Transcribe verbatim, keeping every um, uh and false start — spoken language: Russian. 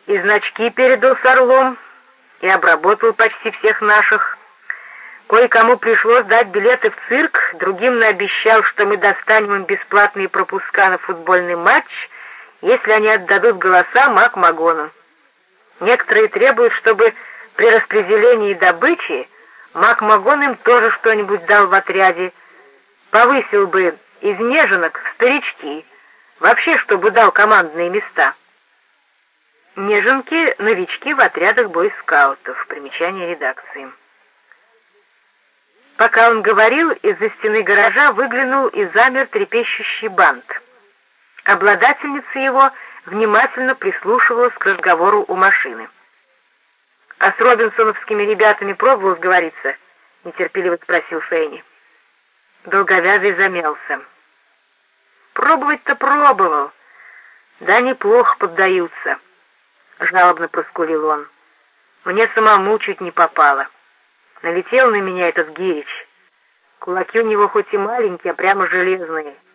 И значки передал с орлом, и обработал почти всех наших. Кое-кому пришлось дать билеты в цирк, другим наобещал, что мы достанем им бесплатные пропуска на футбольный матч, если они отдадут голоса Мак-Магону. Некоторые требуют, чтобы при распределении добычи Мак-Магон им тоже что-нибудь дал в отряде, повысил бы из неженок в старички, вообще, чтобы дал командные места. Неженки — новички в отрядах бойскаутов. Примечание редакции. Пока он говорил, из-за стены гаража выглянул и замер трепещущий бант. Обладательница его внимательно прислушивалась к разговору у машины. «А с робинсоновскими ребятами пробовал сговориться?» — нетерпеливо спросил Фейни. Долговязый замялся. «Пробовать-то пробовал. Да неплохо поддаются», — жалобно проскулил он. «Мне самому чуть не попало. Налетел на меня этот Гирич. Кулаки у него хоть и маленькие, а прямо железные.